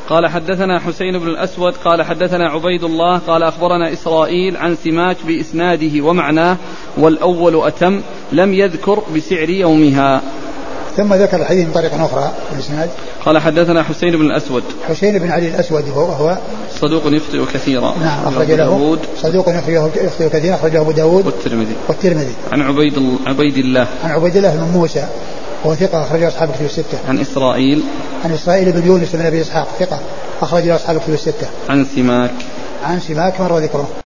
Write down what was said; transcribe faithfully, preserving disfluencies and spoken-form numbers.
قال حدثنا حسين بن الأسود قال حدثنا عبيد الله قال أخبرنا إسرائيل عن سماك بإسناده ومعناه والأول أتم لم يذكر بسعر يومها. ثم ذكر الحديث من طريق أخرى الإسناد. قال حدثنا حسين بن الأسود حسين بن علي الأسود وهو صدوق يخطئ كثيرا. نعم أخرج له صدوق يخطئ كثيرا أخرجه أبو داود والترمذي والترمذي. عن عبيد عبيد الله عن عبيد الله بن موسى وهو ثقة أخرج أصحاب الكتب الستة. عن إسرائيل عن إسرائيل بن يونس بن أبي إسحاق ثقة أخرج أصحاب الكتب الستة. عن سماك عن سماك مر ذكره.